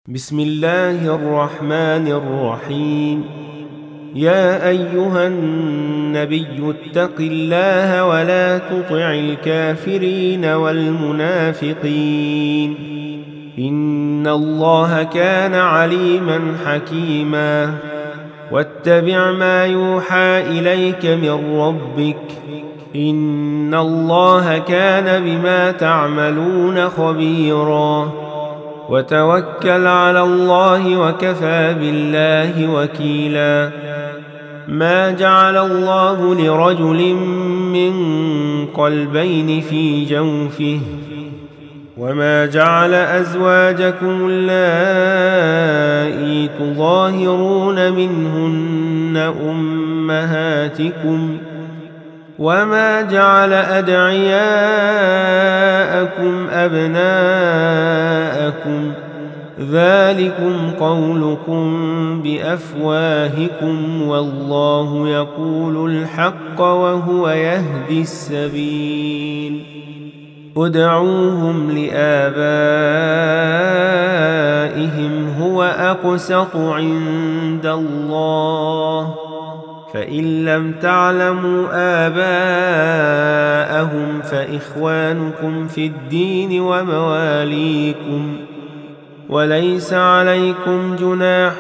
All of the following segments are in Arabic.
بسم الله الرحمن الرحيم. يا أيها النبي اتق الله ولا تطع الكافرين والمنافقين، إن الله كان عليما حكيما. واتبع ما يوحى إليك من ربك، إن الله كان بما تعملون خبيرا. وتوكل على الله وكفى بالله وكيلا. ما جعل الله لرجل من قلبين في جوفه، وما جعل أزواجكم اللائي تظاهرون منهن أمهاتكم، وما جعل أدعياءكم أبناءكم، ذلكم قولكم بأفواهكم، والله يقول الحق وهو يهدي السبيل. ادعوهم لآبائهم هو أقسط عند الله، فإن لم تعلموا آباءهم فإخوانكم في الدين ومواليكم، وليس عليكم جناح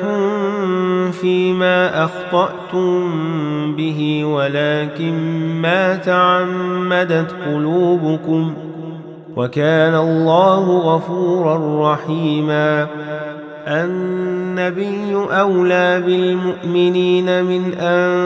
فيما أخطأتم به، ولكن ما تعمدت قلوبكم، وكان الله غفورا رحيما. النبي أولى بالمؤمنين من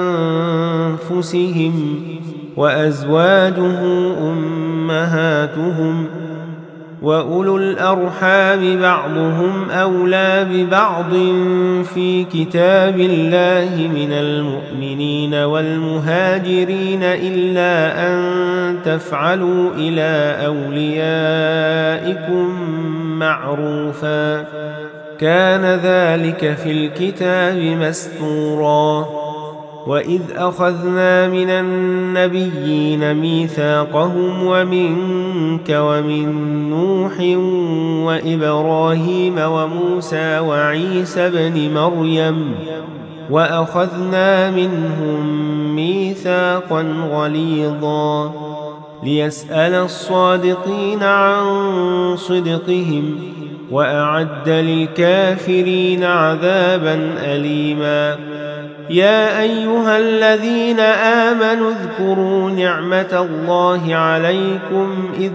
أنفسهم، وأزواجه أمهاتهم، وأولو الأرحام بعضهم أولى ببعض في كتاب الله من المؤمنين والمهاجرين إلا أن تفعلوا إلى أوليائكم معروفا، كان ذلك في الكتاب مسطورا. وإذ أخذنا من النبيين ميثاقهم ومنك ومن نوح وإبراهيم وموسى وعيسى بن مريم، وأخذنا منهم ميثاقا غليظا، ليسأل الصادقين عن صدقهم، وأعد للكافرين عذابا أليما. يا أيها الذين آمنوا اذكروا نعمة الله عليكم إذ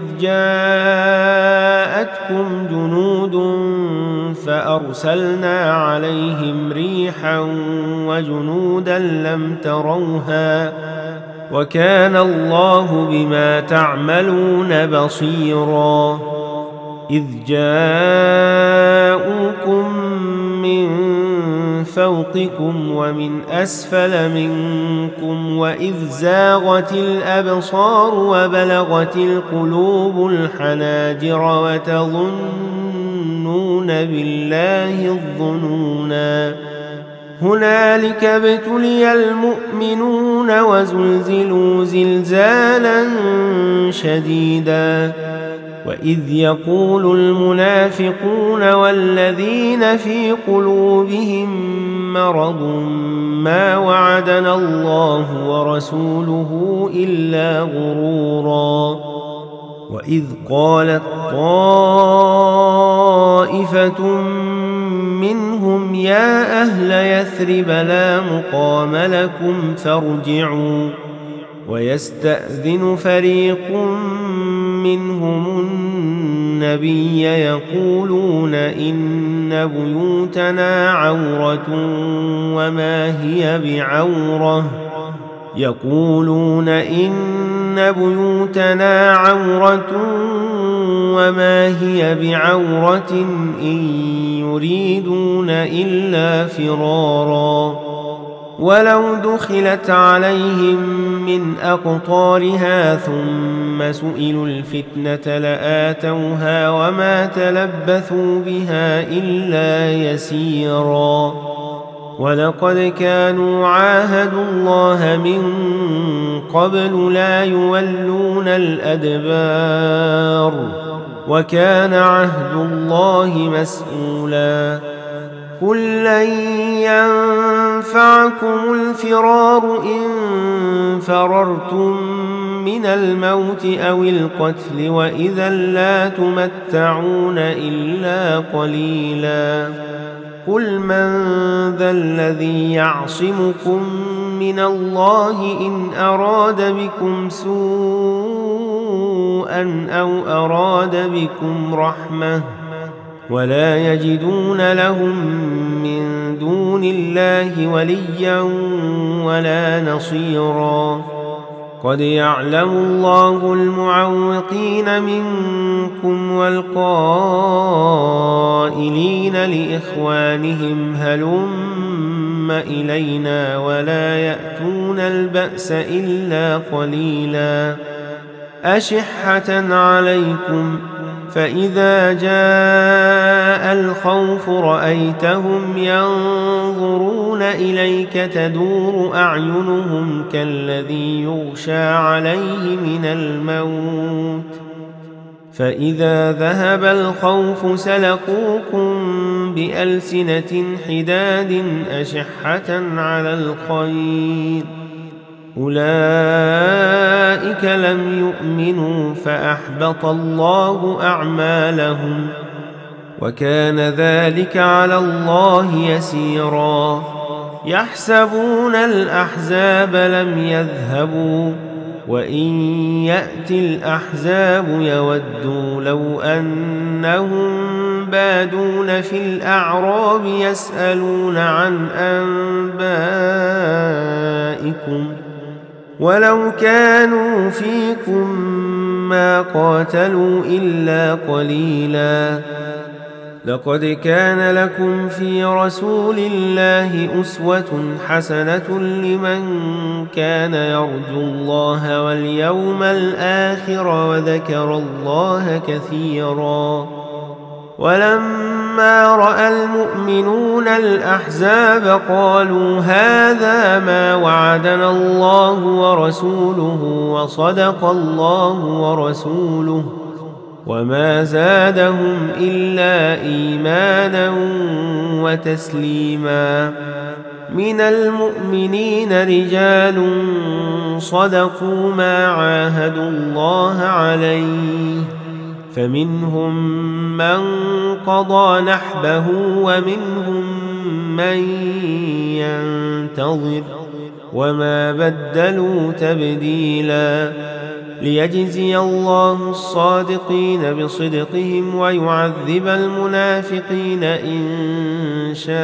جاءتكم جنود فأرسلنا عليهم ريحا وجنودا لم تروها، وكان الله بما تعملون بصيرا. إذ جاءوكم من فوقكم ومن أسفل منكم، وإذ زاغت الأبصار وبلغت القلوب الحناجر، وتظنون بالله الظنونا. هنالك ابتلي المؤمنون وزلزلوا زلزالا شديدا. وإذ يقول المنافقون والذين في قلوبهم مرض ما وعدنا الله ورسوله إلا غرورا. وإذ قالت طائفة منهم يا أهل يثرب لا مقام لكم فارجعوا، ويستأذن فريق منهم النبي يقولون إن بيوتنا عورة وما هي بعورة إن يريدون إلا فرارا. ولو دخلت عليهم من أقطارها ثم سئلوا الفتنة لآتوها وما تلبثوا بها إلا يسيرا. ولقد كانوا عاهدوا الله من قبل لا يولون الأدبار وكان عهد الله مسؤولا قل لن ينفعكم الفرار إن فررتم من الموت أو القتل وإذا لا تمتعون إلا قليلا قل من ذا الذي يعصمكم من الله إن أراد بكم سوءا أو أراد بكم رحمة ولا يجدون لهم من دون الله وليا ولا نصيرا قد يعلم الله المعوقين منكم والقائلين لإخوانهم هلم إلينا ولا يأتون البأس إلا قليلا أشحة عليكم فإذا جاء الخوف رأيتهم ينظرون إليك تدور أعينهم كالذي يغشى عليه من الموت فإذا ذهب الخوف سلقوكم بألسنة حداد أشحة على الخير أولئك لم يؤمنوا فأحبط الله أعمالهم وكان ذلك على الله يسيرا يحسبون الأحزاب لم يذهبوا وإن يأتي الأحزاب يودوا لو أنهم بادون في الأعراب يسألون عن أنبائكم ولو كانوا فيكم ما قاتلوا إلا قليلا لقد كان لكم في رسول الله أسوة حسنة لمن كان يرجو الله واليوم الآخر وذكر الله كثيرا ولما رأى المؤمنون الأحزاب قالوا هذا ما وعدنا الله ورسوله وصدق الله ورسوله وما زادهم إلا إيمانا وتسليما من المؤمنين رجال صدقوا ما عاهدوا الله عليه فمنهم من قضى نحبه ومنهم من ينتظر وما بدلوا تبديلا ليجزي الله الصادقين بصدقهم ويعذب المنافقين إن شاء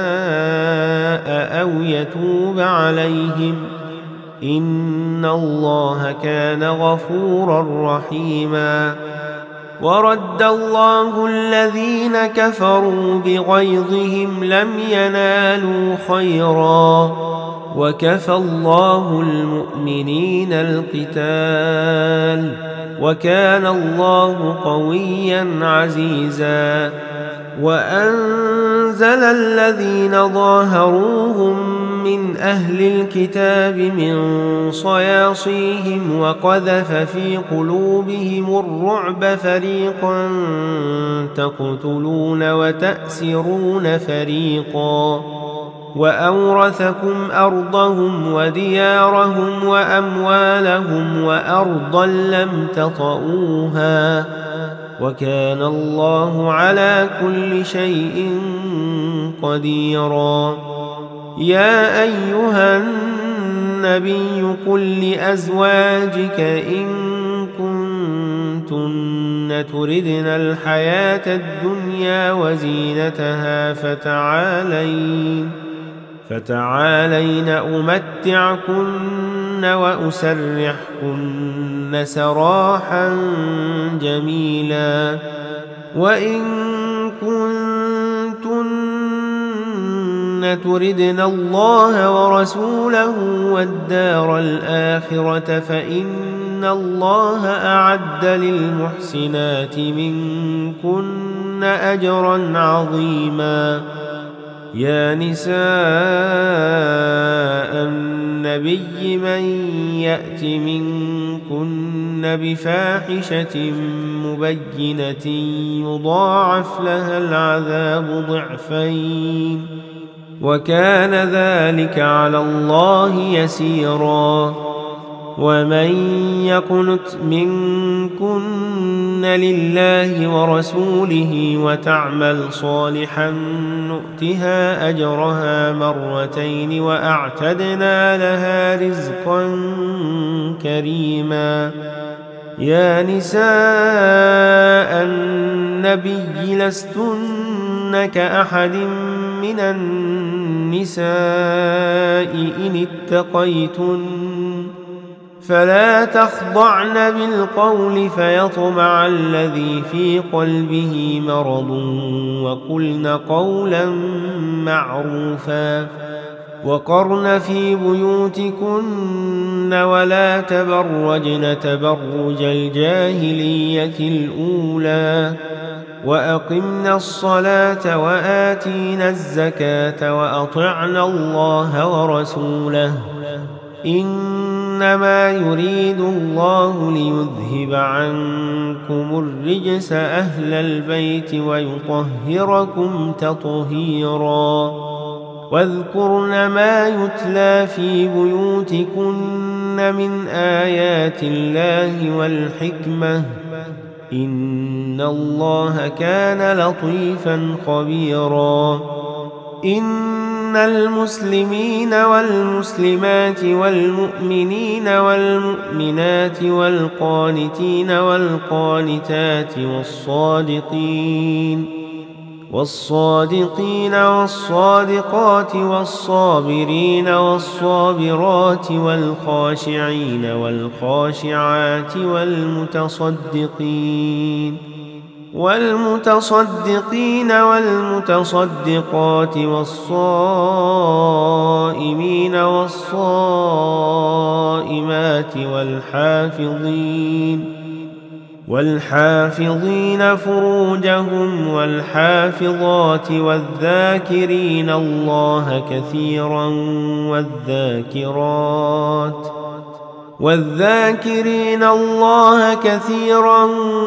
أو يتوب عليهم إن الله كان غفورا رحيما ورد الله الذين كفروا بغيظهم لم ينالوا خيرا وكفى الله المؤمنين القتال وكان الله قويا عزيزا وأنزل الذين ظاهروهم من أهل الكتاب من صياصيهم وقذف في قلوبهم الرعب فريقا تقتلون وتأسرون فريقا وأورثكم أرضهم وديارهم وأموالهم وأرضا لم تطئوها وكان الله على كل شيء قديرا يا أيها النبي قل لأزواجك إن كنتن تردن الحياة الدنيا وزينتها فتعالين أمتعكن وأسرحكن سراحا جميلا وإن كنتن تردن الله ورسوله والدار الآخرة فإن الله أعد للمحسنات منكن أجرا عظيما يا نساء النبي من يأت منكن بفاحشة مبينة يضاعف لها العذاب ضعفين وكان ذلك على الله يسيرا. ومن يقنت منكن لله ورسوله وتعمل صالحا نؤتها أجرها مرتين وأعتدنا لها رزقا كريما. يا نساء النبي لستن كأحد من النساء إن اتقيتن فلا تخضعن بالقول فيطمع الذي في قلبه مرض وقلن قولا معروفا. وقرن في بيوتكن ولا تبرجن تبرج الجاهلية الأولى وأقمنا الصلاة وآتينا الزكاة وأطعنا الله ورسوله إنما يريد الله ليذهب عنكم الرجس أهل البيت ويطهركم تطهيرا. واذكرن ما يتلى في بيوتكن من آيات الله والحكمة إن الله كان لطيفا خبيرا. إن المسلمين والمسلمات والمؤمنين والمؤمنات والقانتين والقانتات والصادقين والصادقات والصابرين والصابرات والخاشعين والخاشعات والمتصدقين والمتصدقات والصائمين والصائمات والحافظين فروجهم والحافظات والذاكرين الله كثيرا والذاكرين الله كثيرا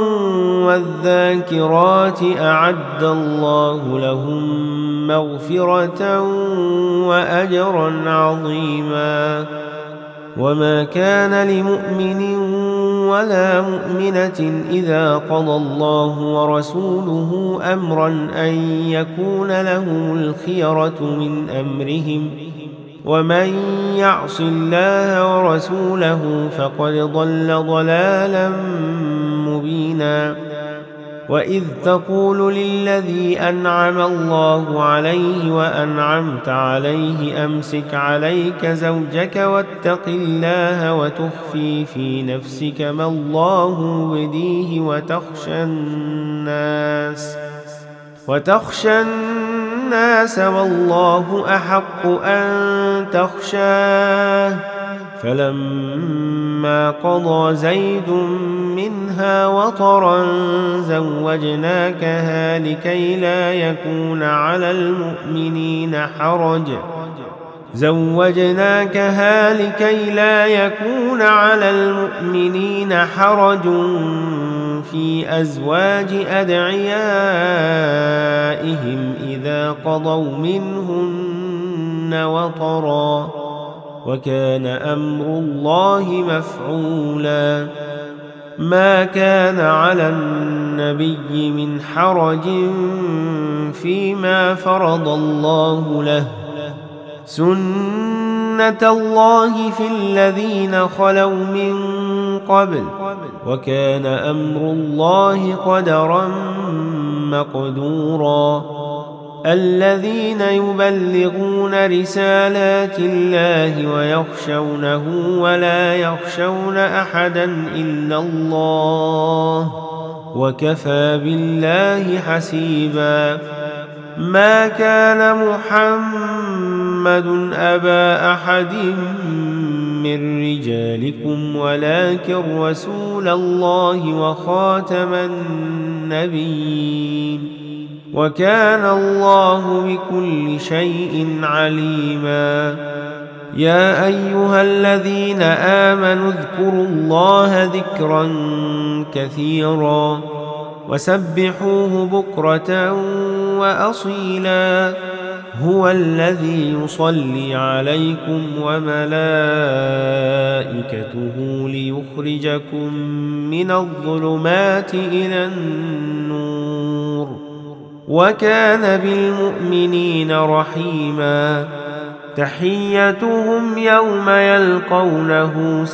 والذاكرات أعد الله لهم مغفرة وأجرا عظيما. وما كان لمؤمن ولا مؤمنة إذا قضى الله ورسوله أمرا أن يكون لهم الخيرة من أمرهم ومن يعص الله ورسوله فقد ضل ضلالا مبينا. وإذ تقول للذي أنعم الله عليه وأنعمت عليه أمسك عليك زوجك واتق الله وتخفي في نفسك ما الله مبديه وتخشى الناس والله أحق أن تخشاه. فلما قضى زيد منها وطرا زوجناكها لكي لا يكون على المؤمنين حرج في أزواج أدعيائهم إذا قضوا منهن وطرا وكان أمر الله مفعولا. ما كان على النبي من حرج فيما فرض الله له سنة الله في الذين خلوا من قبل وكان أمر الله قدرا مقدورا. الذين يبلغون رسالات الله ويخشونه ولا يخشون أحدا إلا الله وكفى بالله حسيبا. ما كان محمد أبا أحد من رجالكم ولكن رسول الله وخاتم النبيين وكان الله بكل شيء عليما. يا أيها الذين آمنوا اذكروا الله ذكرا كثيرا وسبحوه بكرة وأصيلا. هو الذي يصلي عليكم وملائكته ليخرجكم من الظلمات إلى النور، وكان بالمؤمنين رحيما. تحيتهم يوم يلقونه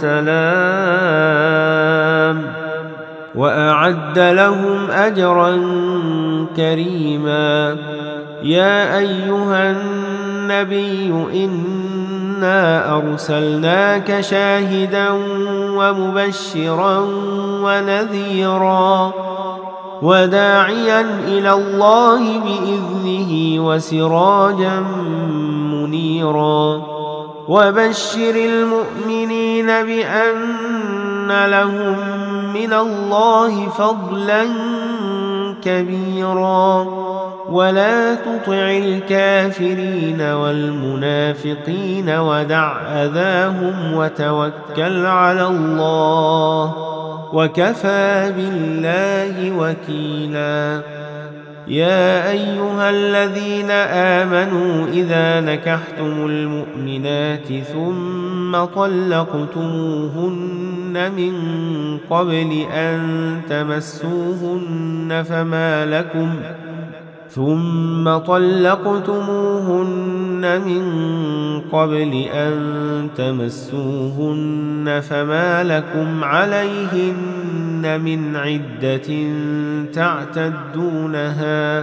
سلام، وأعد لهم أجرا كريما. يا أيها النبي إنا أرسلناك شاهدا ومبشرا ونذيرا وداعيا إلى الله بإذنه وسراجا منيرا. وبشر المؤمنين بأن لهم من الله فضلا كبيرا، ولا تطع الكافرين والمنافقين ودع أذاهم وتوكل على الله، وكفى بالله وكيلا. يا أيها الذين آمنوا إذا نكحتم المؤمنات ثم طلقتموهن من قبل أن تمسوهن فما لكم عليهن من عدة تعتدونها،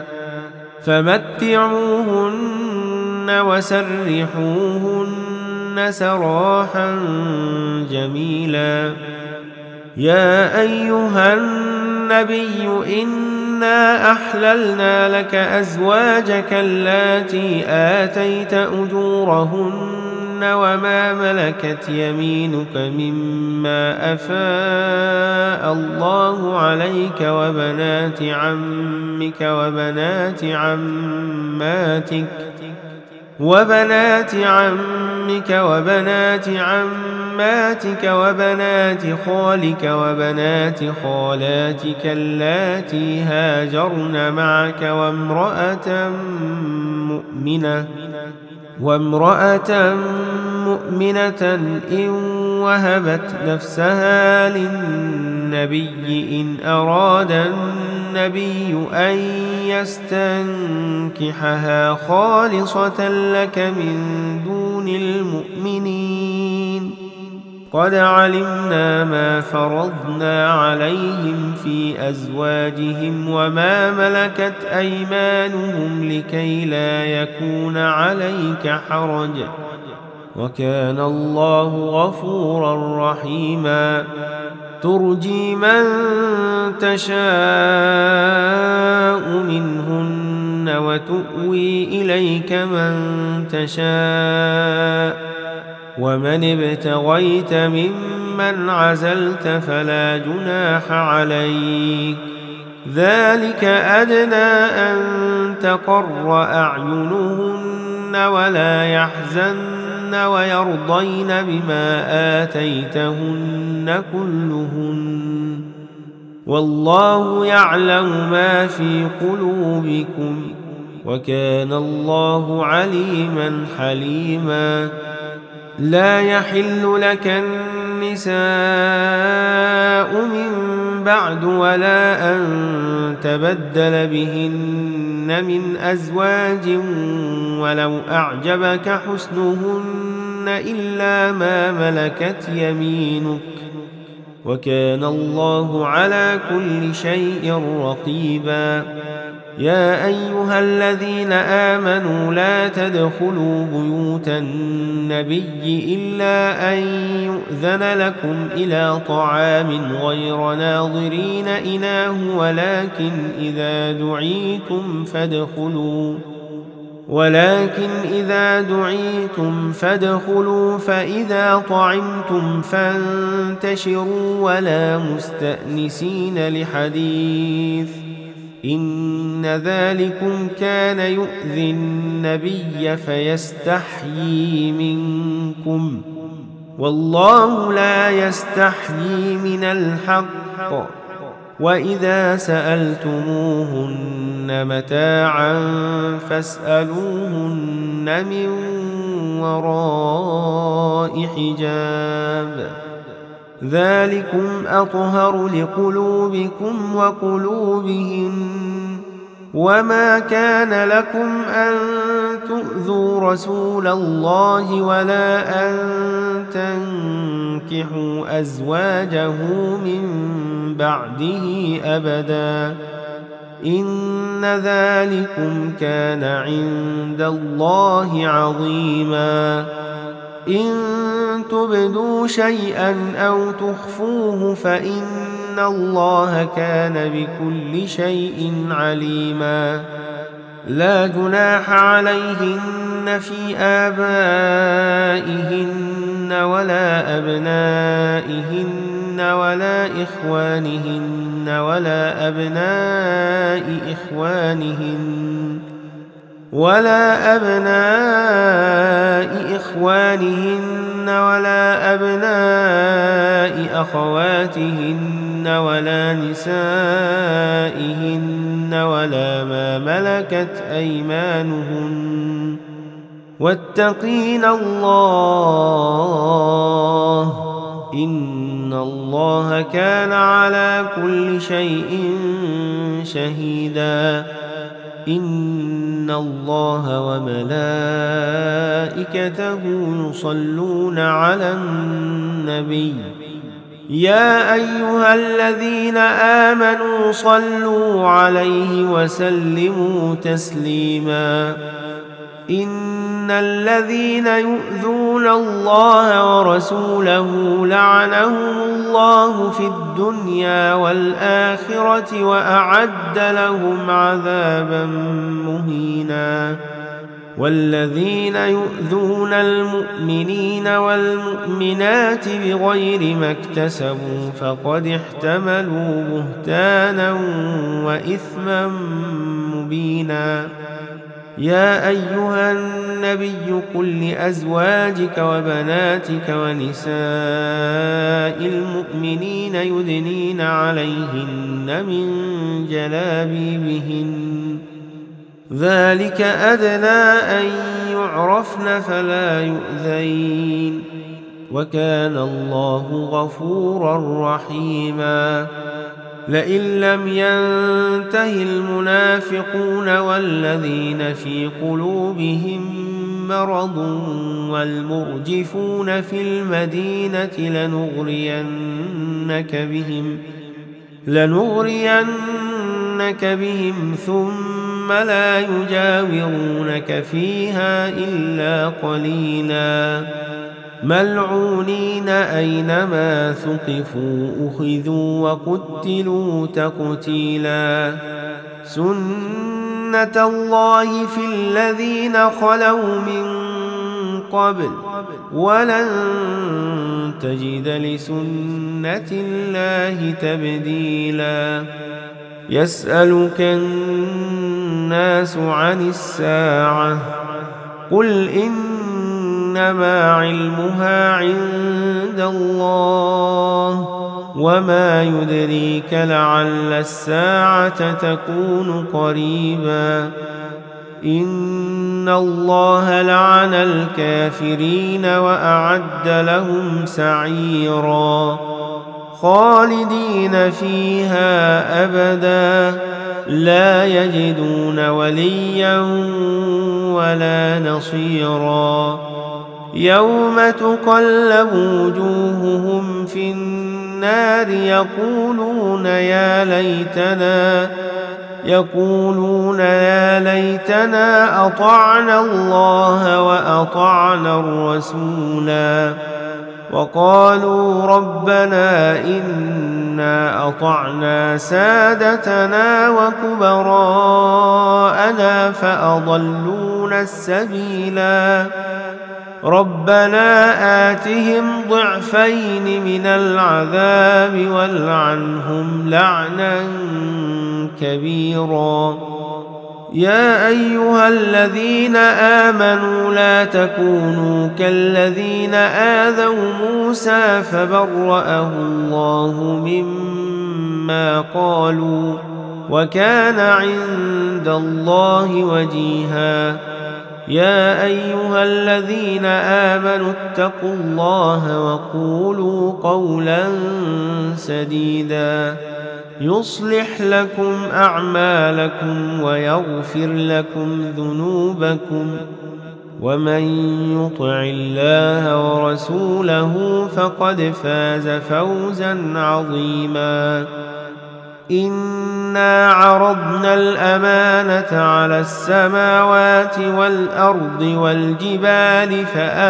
فمتعوهن وسرحوهن سراحا جميلا. يا أيها النبي إنا أحللنا لك أزواجك اللاتي آتيت أجورهن وما ملكت يمينك مما أفاء الله عليك وبنات عمك وبنات عماتك وبنات خالك وبنات خالاتك اللاتي هاجرن معك وامرأة مؤمنة إن وهبت نفسها للنبي إن أراد النبي أن يستنكحها خالصة لك من دون المؤمنين. قد علمنا ما فرضنا عليهم في أزواجهم وما ملكت أيمانهم لكي لا يكون عليك حرج، وكان الله غفورا رحيما. ترجي من تشاء منهن وتؤوي إليك من تشاء، ومن ابتغيت ممن عزلت فلا جناح عليك. ذلك أدنى أن تقر أعينهن ولا يحزن ويرضين بما آتيتهن كلهن، والله يعلم ما في قلوبكم، وكان الله عليما حليما. لا يحل لك النساء من بعد ولا أن تبدل بهن من أزواج ولو أعجبك حسنهن إلا ما ملكت يمينك، وكان الله على كل شيء رقيبا. يا أيها الذين آمنوا لا تدخلوا بيوت النبي إلا أن يؤذن لكم إلى طعام غير ناظرين إناه ولكن إذا دعيتم فادخلوا فإذا طعمتم فانتشروا ولا مستأنسين لحديث، إن ذلكم كان يؤذي النبي فيستحيي منكم، والله لا يستحيي من الحق. وإذا سألتموهن متاعا فاسألوهن من وراء حجاب، ذلكم أطهر لقلوبكم وقلوبهن. وما كان لكم أن تؤذوا رسول الله ولا أن تنكحوا أزواجه من بعده أبدا، إن ذلكم كان عند الله عظيما. إن تبدوا شيئا أو تخفوه فإن الله كان بكل شيء عليما. لا جناح عليهن في آبائهن ولا أبنائهن ولا إخوانهن ولا أبناء إخوانهن ولا أبناء أخواتهن ولا نسائهن ولا ما ملكت أيمانهن، واتقين الله، إن الله كان على كل شيء شهيدا. إن الله وملائكته يصلون على النبي، يا أيها الذين آمنوا صلوا عليه وسلموا تسليما. إن الذين يؤذون الله ورسوله لعنهم الله في الدنيا والآخرة وأعد لهم عذابا مهينا. والذين يؤذون المؤمنين والمؤمنات بغير ما اكتسبوا فقد احتملوا بهتانا وإثما مبينا. يا أيها النبي قل لأزواجك وبناتك ونساء المؤمنين يدنين عليهن من جلابيبهن، ذلك أدنى أن يعرفن فلا يؤذين، وكان الله غفورا رحيما. لئن لم ينته المنافقون والذين في قلوبهم مرض والمرجفون في المدينة لنغرينك بهم ثم لا يجاورونك فيها إلا قليلا، ملعونين أينما ثقفوا أخذوا وقتلوا تقتيلا. سنة الله في الذين خلوا من قبل ولن تجد لسنة الله تبديلا. يسألك الناس عن الساعة قل إنما علمها عند الله وما يدريك لعل الساعة تكون قريبا. إن الله لعن الكافرين وأعد لهم سعيرا خالدين فيها أبدا لا يجدون وليا ولا نصيرا. يوم تقلب وجوههم في النار يقولون يا ليتنا أطعنا الله وأطعنا الرسولا، وقالوا ربنا إنا أطعنا سادتنا وكبراءنا فأضلونا السبيلا. ربنا آتهم ضعفين من العذاب والعنهم لعنا كبيرا. يا أيها الذين آمنوا لا تكونوا كالذين آذوا موسى فبرأه الله مما قالوا وكان عند الله وجيها. يا أيها الذين آمنوا اتقوا الله وقولوا قولا سديدا يصلح لكم أعمالكم ويغفر لكم ذنوبكم ومن يطع الله ورسوله فقد فاز فوزا عظيما. إنا عرضنا الأمانة على السماوات والأرض والجبال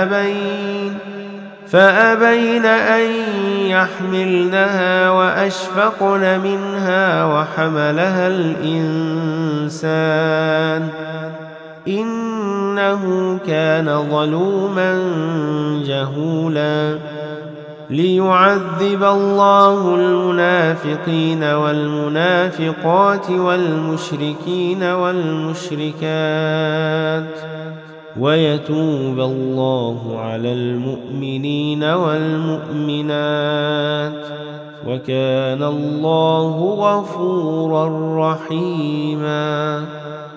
فأبين أن يحملنها وأشفقن منها وحملها الإنسان إنه كان ظلوما جهولا. ليعذب الله المنافقين والمنافقات والمشركين والمشركات ويتوب الله على المؤمنين والمؤمنات وكان الله غفورا رحيما.